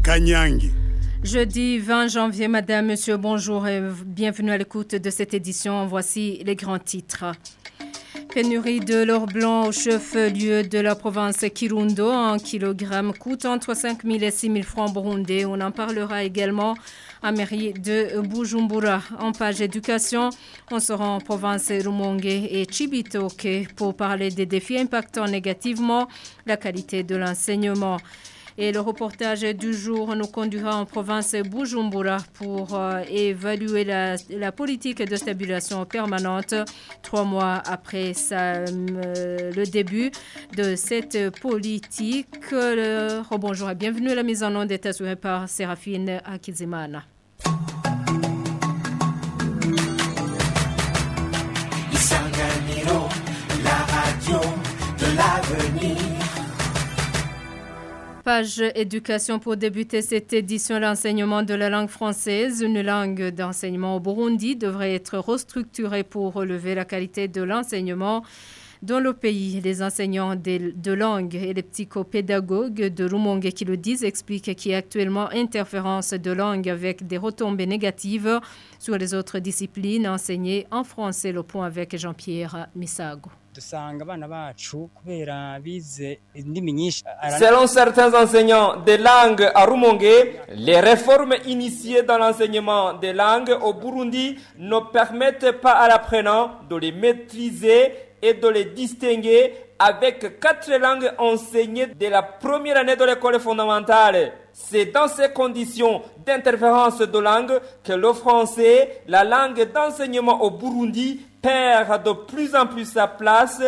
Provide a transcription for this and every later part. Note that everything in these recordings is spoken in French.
Kanyangi. Jeudi 20 janvier, madame, monsieur, bonjour et bienvenue à l'écoute de cette édition. Voici les grands titres. Pénurie de l'or blanc au chef-lieu de la province Kirundo. Un kilogramme coûte entre 5 000 et 6 000 francs burundais. On en parlera également à mairie de Bujumbura. En page éducation, on sera en province Rumongue et Cibitoke pour parler des défis impactant négativement la qualité de l'enseignement. Et le reportage du jour nous conduira en province Bujumbura pour évaluer la politique de stabilisation permanente 3 mois après le début de cette politique. Bonjour et bienvenue. La mise en onde est assurée par Séraphine Akizimana. Isanganiro, la radio de l'avenir. Page éducation pour débuter cette édition, l'enseignement de la langue française. Une langue d'enseignement au Burundi devrait être restructurée pour relever la qualité de l'enseignement dans le pays. Les enseignants de langue et les psychopédagogues de Rumongue qui le disent expliquent qu'il y a actuellement interférence de langue avec des retombées négatives sur les autres disciplines enseignées en français. Le point avec Jean-Pierre Misago. Selon certains enseignants des langues à Rumongue, les réformes initiées dans l'enseignement des langues au Burundi ne permettent pas à l'apprenant de les maîtriser et de les distinguer avec 4 langues enseignées dès la première année de l'école fondamentale. C'est dans ces conditions d'interférence de langue que le français, la langue d'enseignement au Burundi, perd de plus en plus sa place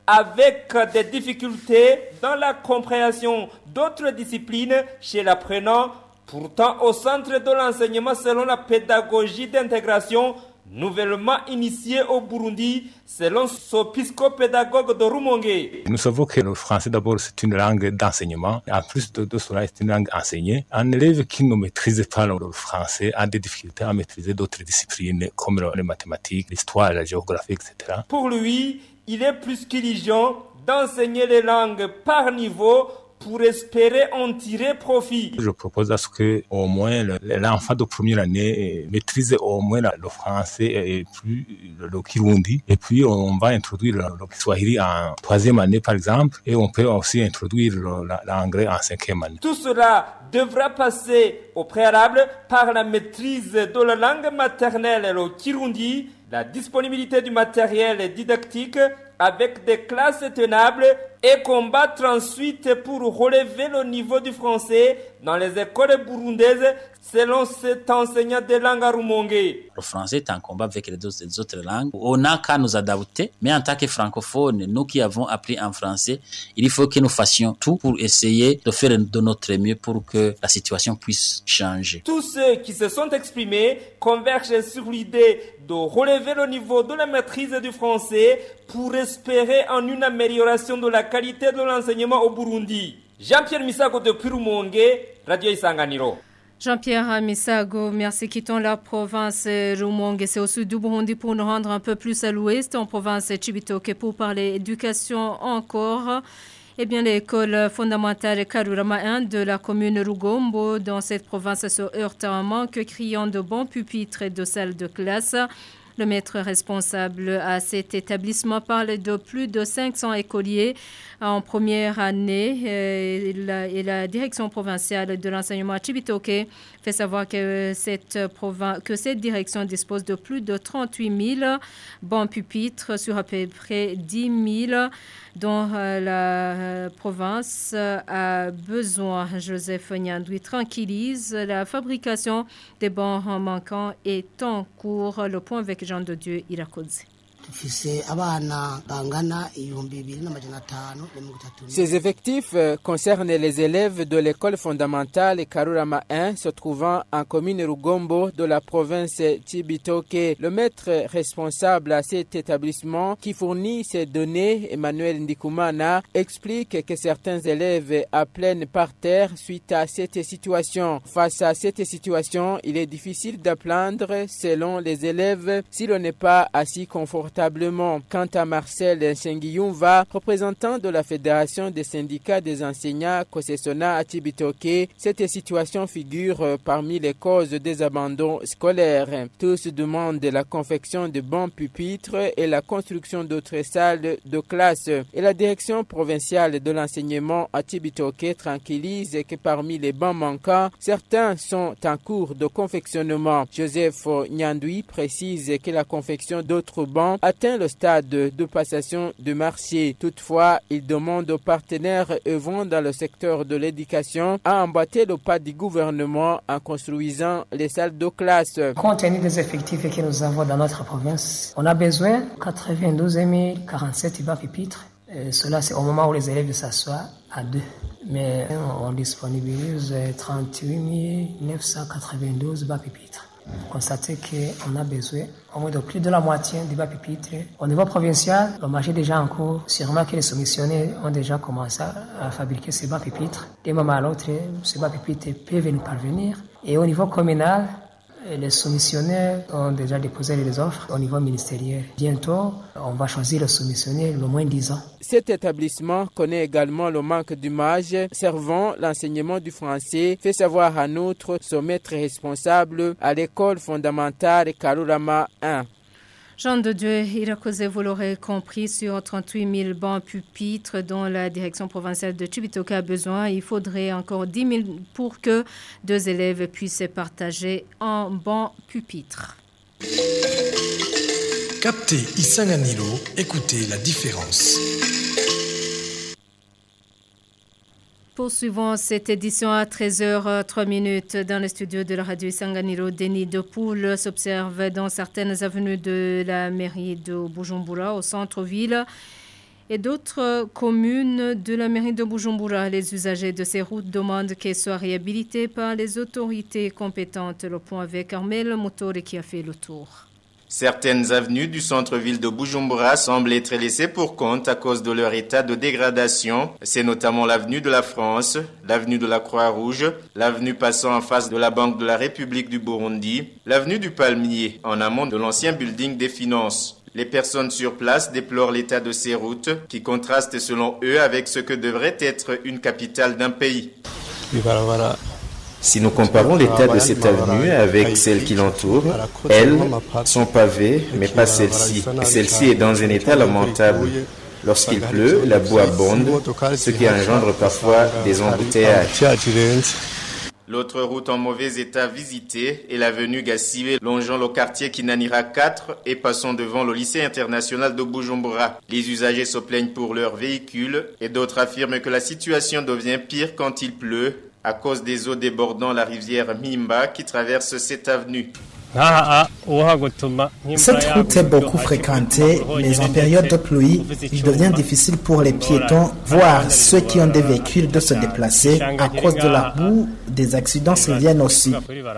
avec des difficultés dans la compréhension d'autres disciplines chez l'apprenant. Pourtant, au centre de l'enseignement selon la pédagogie d'intégration nouvellement initiée au Burundi, selon ce psychopédagogue de Rumongue. Nous savons que le français, d'abord, c'est une langue d'enseignement. En plus de cela, c'est une langue enseignée. Un élève qui ne maîtrise pas le français a des difficultés à maîtriser d'autres disciplines comme les mathématiques, l'histoire, la géographie, etc. Pour lui, il est plus qu'illusion d'enseigner les langues par niveau pour espérer en tirer profit. Je propose à ce que au moins l'enfant de première année maîtrise au moins le français et puis le kirundi. Et puis on va introduire le swahili en 3e année par exemple. Et on peut aussi introduire l'anglais en 5e année. Tout cela devra passer au préalable par la maîtrise de la langue maternelle, le kirundi, la disponibilité du matériel didactique avec des classes tenables et combattre ensuite pour relever le niveau du français dans les écoles burundaises selon cet enseignant de langue à Rumongue. Le français est en combat avec les autres langues. On n'a qu'à nous adapter, mais en tant que francophones, nous qui avons appris en français, il faut que nous fassions tout pour essayer de faire de notre mieux pour que la situation puisse changer. Tous ceux qui se sont exprimés convergent sur l'idée de relever le niveau de la maîtrise du français pour espérer en une amélioration de la qualité de l'enseignement au Burundi. Jean-Pierre Misago de Rumongue, Radio Isanganiro. Jean-Pierre Misago, merci. Quittons la province Rumongue, c'est au sud du Burundi pour nous rendre un peu plus à l'ouest, en province Cibitoke, pour parler éducation encore. Eh bien, l'école fondamentale Karurama 1 de la commune Rugombo dans cette province se heurte à un manque criant de bons pupitres et de salles de classe. Le maître responsable à cet établissement parle de plus de 500 écoliers en première année et la direction provinciale de l'enseignement à Cibitoke fait savoir que cette direction dispose de plus de 38 000 bons pupitres sur à peu près 10 000 dont la province a besoin. Joseph Nyandwi tranquillise, la fabrication des bancs manquants est en cours. Le point avec Jean de Dieu Irakoze. Ces effectifs concernent les élèves de l'école fondamentale Karurama 1 se trouvant en commune Rugombo de la province Cibitoke. Le maître responsable à cet établissement qui fournit ces données, Emmanuel Ndikumana, explique que certains élèves apprennent par terre suite à cette situation. Face à cette situation, il est difficile d'apprendre selon les élèves si l'on n'est pas assis confortablement confortablement. Quant à Marcel Senguiyumva, représentant de la Fédération des syndicats des enseignants Kosesona à Cibitoke, cette situation figure parmi les causes des abandons scolaires. Tous demandent la confection de bons pupitres et la construction d'autres salles de classe. Et la direction provinciale de l'enseignement à Cibitoke tranquillise que parmi les bancs manquants, certains sont en cours de confectionnement. Joseph Nyandoui précise que la confection d'autres bancs atteint le stade de passation de marché. Toutefois, il demande aux partenaires œuvrant dans le secteur de l'éducation à emboîter le pas du gouvernement en construisant les salles de classe. Compte tenu des effectifs que nous avons dans notre province, on a besoin de 92 047 bancs pupitres. Cela, c'est au moment où les élèves s'assoient à deux. Mais on disponibilise 38 992 bancs pupitres. Constatez qu'on a besoin au moins de plus de la moitié des bancs pupitres. Au niveau provincial, le marché est déjà en cours. Sûrement que les soumissionnaires ont déjà commencé à fabriquer ces bancs pupitres. D'un moment à l'autre, ces bancs pupitres peuvent nous parvenir. Et au niveau communal, les soumissionnaires ont déjà déposé les offres au niveau ministériel. Bientôt, on va choisir le soumissionnaire le moins 10 ans. Cet établissement connaît également le manque d'images servant l'enseignement du français, fait savoir en outre son maître responsable à l'école fondamentale Karurama 1. Jean de Dieu Irakoze, vous l'aurez compris, sur 38 000 bancs pupitres dont la direction provinciale de Cibitoke a besoin. Il faudrait encore 10 000 pour que 2 élèves puissent partager un banc pupitre. Captez Isanganilo, écoutez la différence. Poursuivons cette édition à 13h03 dans le studio de la radio Isanganilo. Des nids de poules s'observent dans certaines avenues de la mairie de Bujumbura au centre-ville et d'autres communes de la mairie de Bujumbura. Les usagers de ces routes demandent qu'elles soient réhabilitées par les autorités compétentes. Le point avec Armel Motore qui a fait le tour. Certaines avenues du centre-ville de Bujumbura semblent être laissées pour compte à cause de leur état de dégradation. C'est notamment l'avenue de la France, l'avenue de la Croix-Rouge, l'avenue passant en face de la Banque de la République du Burundi, l'avenue du Palmier, en amont de l'ancien building des finances. Les personnes sur place déplorent l'état de ces routes qui contrastent selon eux avec ce que devrait être une capitale d'un pays. Si nous comparons l'état de cette avenue avec celle qui l'entoure, elles sont pavées, mais pas celle-ci. Celle-ci est dans un état lamentable. Lorsqu'il pleut, la boue abonde, ce qui engendre parfois des embouteillages. L'autre route en mauvais état visitée est l'avenue Gassibe, longeant le quartier Kinanira 4 et passant devant le lycée international de Bujumbura. Les usagers se plaignent pour leurs véhicules et d'autres affirment que la situation devient pire quand il pleut, à cause des eaux débordant la rivière Mimba qui traverse cette avenue. Cette route est beaucoup fréquentée, mais en période de pluie, il devient difficile pour les piétons, voire ceux qui ont des véhicules, de se déplacer. À cause de la boue, des accidents surviennent aussi.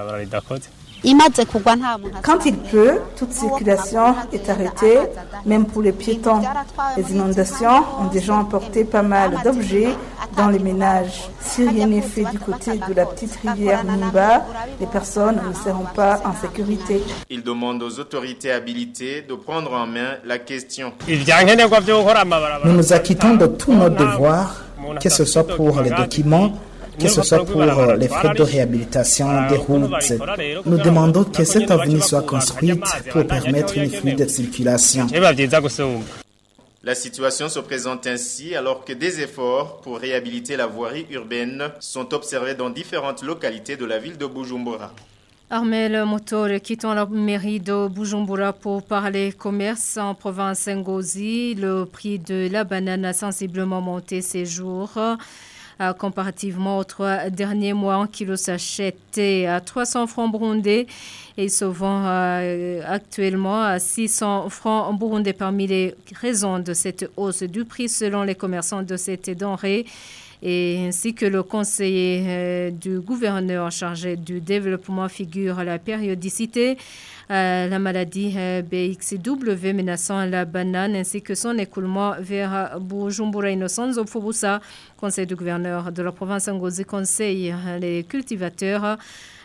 Quand il pleut, toute circulation est arrêtée, même pour les piétons. Les inondations ont déjà emporté pas mal d'objets dans les ménages. Si rien n'est fait du côté de la petite rivière Mimba, les personnes ne seront pas en sécurité. Il demande aux autorités habilitées de prendre en main la question. Nous nous acquittons de tous nos devoirs, que ce soit pour les documents, que ce soit pour les frais de réhabilitation des routes. Nous demandons que cette avenue soit construite pour permettre une fluide circulation. La situation se présente ainsi alors que des efforts pour réhabiliter la voirie urbaine sont observés dans différentes localités de la ville de Bujumbura. Armel Motor, quittons la mairie de Bujumbura pour parler commerce en province Ngozi. Le prix de la banane a sensiblement monté ces jours. Comparativement aux 3 derniers mois, un kilo s'achète à 300 francs burundais et se vend actuellement à 600 francs burundais. Parmi les raisons de cette hausse du prix, selon les commerçants de cette denrée, et ainsi que le conseiller du gouverneur chargé du développement, figure la périodicité, la maladie BXW menaçant la banane ainsi que son écoulement vers Bujumbura. Innocence Ofubusa, conseiller du gouverneur de la province Ngozi, conseille les cultivateurs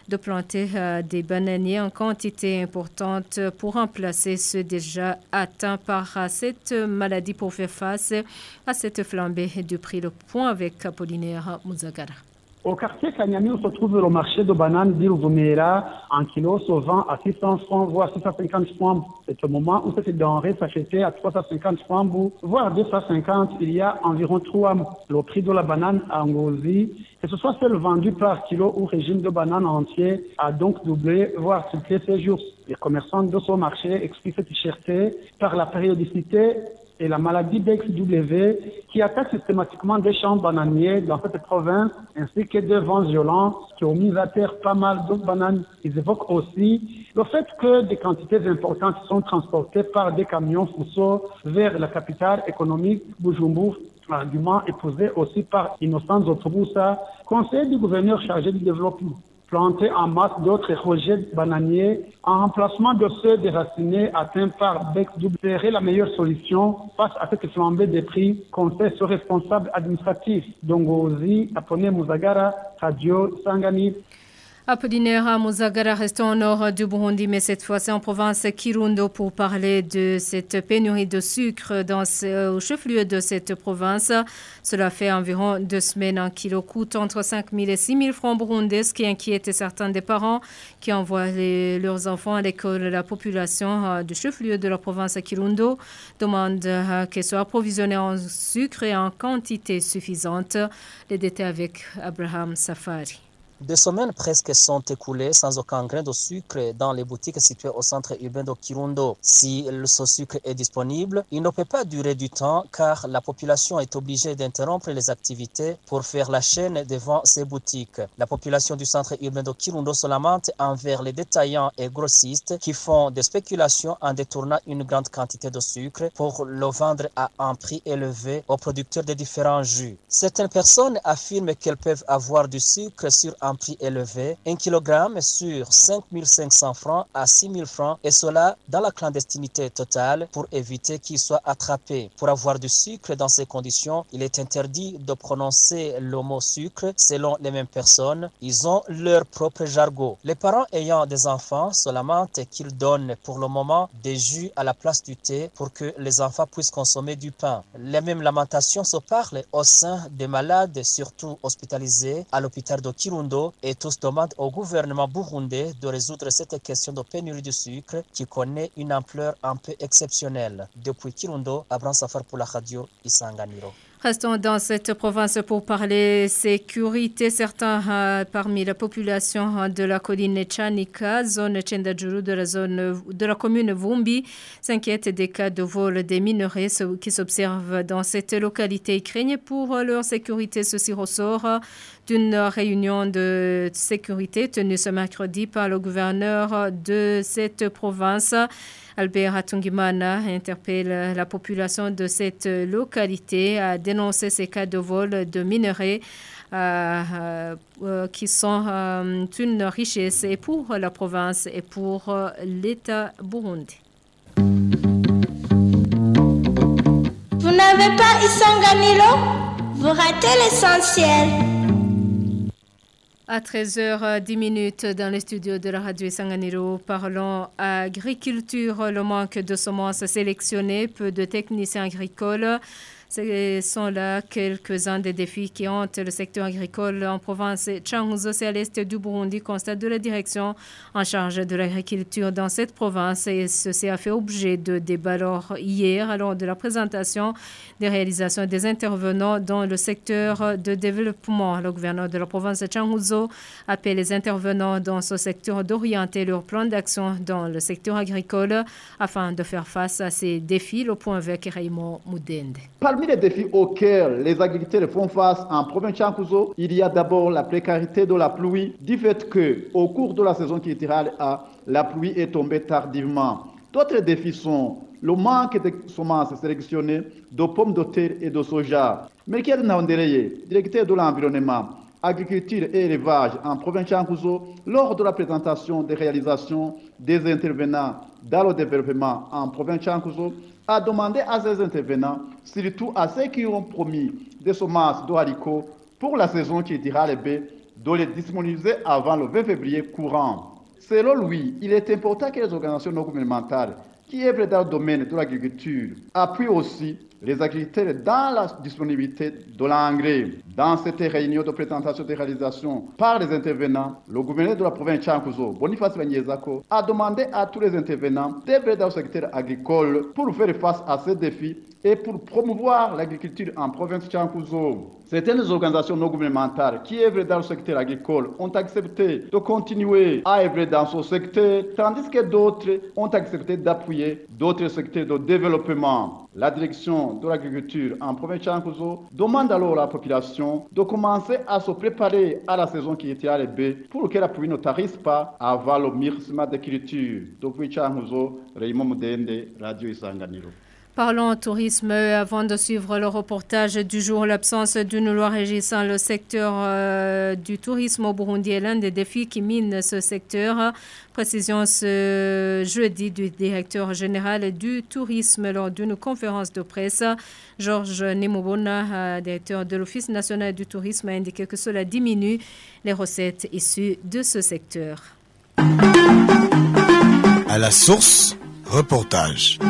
de planter des bananiers en quantité importante pour remplacer ceux déjà atteints par cette maladie pour faire face à cette flambée du prix. Le point avec Apollinaire Muzagara. Au quartier Kanyami, où se trouve le marché de bananes d'Iruvumera, un kilo se vend à 600 francs, voire 650 francs. C'est au moment où cette denrée s'achetait à 350 francs, voire 250, il y a environ 3 mois. Le prix de la banane à Ngozi, que ce soit celle vendue par kilo ou régime de bananes entier, a donc doublé, voire triplé ces jours. Les commerçants de ce marché expliquent cette cherté par la périodicité et la maladie d'XW qui attaque systématiquement des champs bananiers dans cette province, ainsi que des vents violents qui ont mis à terre pas mal de bananes. Ils évoquent aussi le fait que des quantités importantes sont transportées par des camions Fuso vers la capitale économique Bujumbura. L'argument est posé aussi par Innocent Zotoboussa, conseiller du gouverneur chargé du développement. Planter en masse d'autres rejets bananiers en remplacement de ceux déracinés atteints par BEX-W serait la meilleure solution face à cette flambée des prix, conseille ce responsable administratif. Dongozi, Apone Muzagara, Radio Sangani. Apollinaire Muzagara, restons au nord du Burundi, mais cette fois-ci en province Kirundo pour parler de cette pénurie de sucre au chef-lieu de cette province. Cela fait environ 2 semaines. Un kilo coûte entre 5 000 et 6 000 francs burundais, ce qui inquiète certains des parents qui envoient leurs enfants à l'école. La population du chef-lieu de la province Kirundo demande qu'elle soit approvisionnée en sucre et en quantité suffisante. Les détails avec Abraham Safari. Des semaines presque sont écoulées sans aucun grain de sucre dans les boutiques situées au centre urbain de Kirundo. Si ce sucre est disponible, il ne peut pas durer du temps car la population est obligée d'interrompre les activités pour faire la chaîne devant ces boutiques. La population du centre urbain de Kirundo se lamente envers les détaillants et grossistes qui font des spéculations en détournant une grande quantité de sucre pour le vendre à un prix élevé aux producteurs de différents jus. Certaines personnes affirment qu'elles peuvent avoir du sucre sur un prix élevé, 1 kg sur 5 500 francs à 6 000 francs, et cela dans la clandestinité totale pour éviter qu'ils soient attrapés. Pour avoir du sucre dans ces conditions, il est interdit de prononcer le mot sucre selon les mêmes personnes. Ils ont leur propre jargon. Les parents ayant des enfants se lamentent qu'ils donnent pour le moment des jus à la place du thé pour que les enfants puissent consommer du pain. Les mêmes lamentations se parlent au sein des malades, surtout hospitalisés à l'hôpital de Kirundo, et tous demandent au gouvernement burundais de résoudre cette question de pénurie de sucre qui connaît une ampleur un peu exceptionnelle. Depuis Kirundo, Abraham Safar pour la radio Isanganiro. Restons dans cette province pour parler sécurité. Certains parmi la population de la colline Chanika, zone Tchendajuru de la commune Vumbi, s'inquiètent des cas de vol des minerais qui s'observent dans cette localité. Ils craignent pour leur sécurité. Ceci ressort d'une réunion de sécurité tenue ce mercredi par le gouverneur de cette province. Albert Hatungimana interpelle la population de cette localité à dénoncer ces cas de vol de minerais qui sont une richesse et pour la province et pour l'État burundais. Vous n'avez pas Isanganiro? Vous ratez l'essentiel. À 13h10 dans les studios de la radio Isanganiro, parlons agriculture. Le manque de semences sélectionnées, peu de techniciens agricoles. Ce sont là quelques-uns des défis qui hantent le secteur agricole en province Changuzo, c'est à l'est du Burundi, constate de la direction en charge de l'agriculture dans cette province. Et ceci a fait objet de débat hier, lors de la présentation des réalisations des intervenants dans le secteur de développement. Le gouverneur de la province Changuzo appelle les intervenants dans ce secteur d'orienter leur plan d'action dans le secteur agricole afin de faire face à ces défis. Le point avec Raymond Moudende. Parmi les défis auxquels les agriculteurs font face en province Changuzo, il y a d'abord la précarité de la pluie, du fait qu'au cours de la saison culturelle, la pluie est tombée tardivement. D'autres défis sont le manque de semences sélectionnées, de pommes de terre et de soja. Melchior Naondereye, directeur de l'environnement, agriculture et élevage en province Changuzo, lors de la présentation des réalisations des intervenants dans le développement en province Changuzo, a demandé à ces intervenants, surtout à ceux qui ont promis des semences de haricots pour la saison culturelle B, de les disponibiliser avant le 20 février courant. Selon lui, il est important que les organisations non gouvernementales qui œuvrent dans le domaine de l'agriculture appuient aussi les agriculteurs dans la disponibilité de l'engrais. Dans cette réunion de présentation des réalisations par les intervenants, le gouverneur de la province Chankuzo, Boniface Banyezako, a demandé à tous les intervenants d'œuvrer dans le secteur agricole pour faire face à ces défis et pour promouvoir l'agriculture en province Chankuzo. Certaines organisations non gouvernementales qui œuvrent dans le secteur agricole ont accepté de continuer à œuvrer dans ce secteur, tandis que d'autres ont accepté d'appuyer d'autres secteurs de développement. La direction de l'agriculture en province Chankuzo demande alors à la population de commencer à se préparer à la saison qui était à l'ébé pour que la pluie ne tarisse pas avant le mûrissement des cultures. Depuis Chankuzo, Raymond Mudende, Radio Isanganiro. Parlons tourisme avant de suivre le reportage du jour. L'absence d'une loi régissant le secteur du tourisme au Burundi est l'un des défis qui minent ce secteur. Précision ce jeudi du directeur général du tourisme lors d'une conférence de presse. Georges Nemobona, directeur de l'Office national du tourisme, a indiqué que cela diminue les recettes issues de ce secteur. À la source, reportage.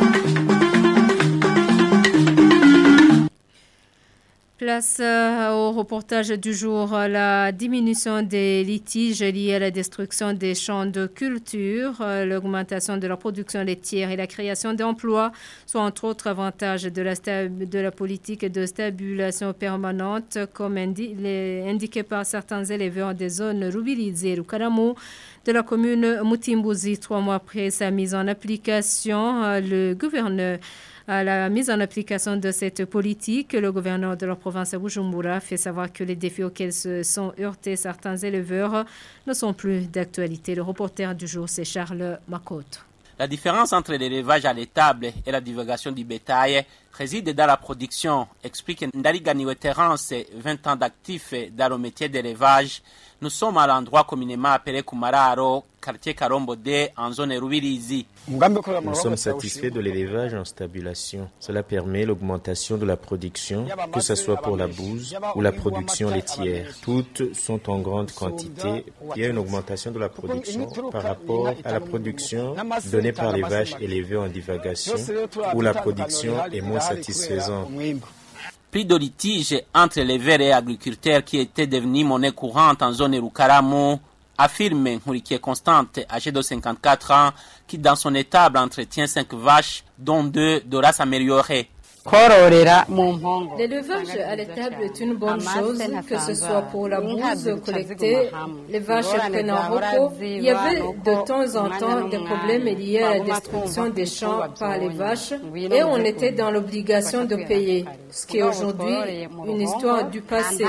Place au reportage du jour, la diminution des litiges liés à la destruction des champs de culture, l'augmentation de la production laitière et la création d'emplois sont entre autres avantages de la politique de stabilisation permanente, comme indiqué par certains éleveurs des zones Rubirizi et Rukaramu de la commune Mutimbuzi. 3 mois après sa mise en application, le gouverneur à la mise en application de cette politique, le gouverneur de la province de Bujumbura fait savoir que les défis auxquels se sont heurtés certains éleveurs ne sont plus d'actualité. Le reporter du jour, c'est Charles Makoto. La différence entre l'élevage à l'étable et la divulgation du bétail réside dans la production, explique Ndariganiwe Terence, 20 ans d'actifs dans le métier d'élevage. Nous sommes à l'endroit communément appelé Kumararo, quartier Karombode, en zone Rubirizi. Nous sommes satisfaits de l'élevage en stabulation. Cela permet l'augmentation de la production, que ce soit pour la bouse ou la production laitière. Toutes sont en grande quantité. Il y a une augmentation de la production par rapport à la production donnée par les vaches élevées en divagation, où la production est moins satisfaisante. Plus de litiges entre éleveurs et agriculteurs qui étaient devenus monnaie courante en zone Rukaramu, affirme Nkurikye Constante, âgée de 54 ans, qui dans son étable entretient 5 vaches, dont 2 de race améliorée. L'élevage à l'étable est une bonne chose, que ce soit pour la bouse collectée, les vaches prennent un repos. Il y avait de temps en temps des problèmes liés à la destruction des champs par les vaches et on était dans l'obligation de payer, ce qui est aujourd'hui une histoire du passé.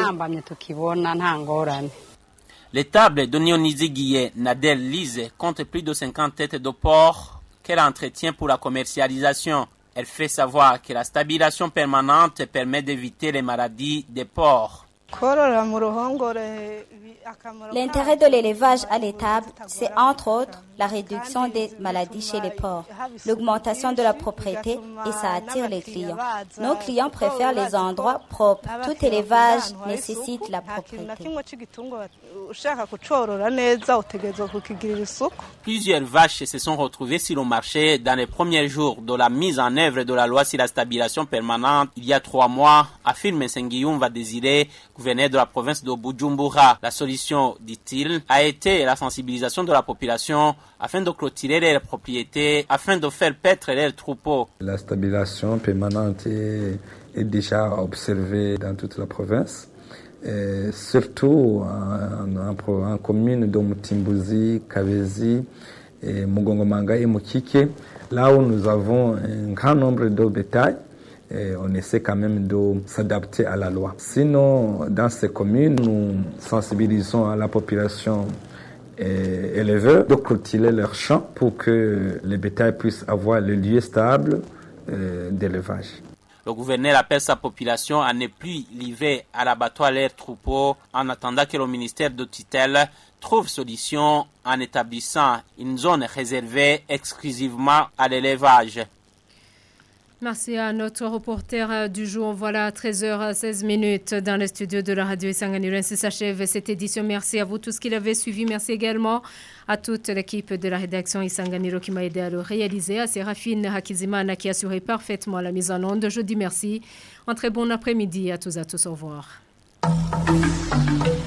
L'étable de Nionizigiye Nadel Lise compte plus de 50 têtes de porc qu'elle entretient pour la commercialisation. Elle fait savoir que la stabilisation permanente permet d'éviter les maladies des porcs. L'intérêt de l'élevage à l'étable, c'est entre autres la réduction des maladies chez les porcs, l'augmentation de la propreté et ça attire les clients. Nos clients préfèrent les endroits propres. Tout élevage nécessite la propreté. Plusieurs vaches se sont retrouvées sur le marché dans les premiers jours de la mise en œuvre de la loi sur la stabilisation permanente il y a 3 mois, affirme Sengiyumva Désiré, gouverneur de la province de Bujumbura. La solution, dit-il, a été la sensibilisation de la population afin de clôturer leurs propriétés, afin de faire paître leurs troupeaux. La stabilisation permanente est déjà observée dans toute la province. Et surtout en commune de Mutimbuzi, Kabezi, et Mugongomanga et Mukike, là où nous avons un grand nombre de bétail, et on essaie quand même de s'adapter à la loi. Sinon, dans ces communes, nous sensibilisons à la population éleveurs de clôturer leurs champs pour que les bétails puissent avoir le lieu stable d'élevage. Le gouverneur appelle sa population à ne plus livrer à l'abattoir leurs troupeaux en attendant que le ministère de tutelle trouve solution en établissant une zone réservée exclusivement à l'élevage. Merci à notre reporter du jour. Voilà, 13h16 dans le studio de la radio Isanganiro. Ainsi s'achève cette édition. Merci à vous tous qui l'avez suivi. Merci également à toute l'équipe de la rédaction Isanganiro qui m'a aidé à le réaliser. À Séraphine Hakizimana qui a assuré parfaitement la mise en onde. Je dis merci. Un très bon après-midi à tous. Au revoir.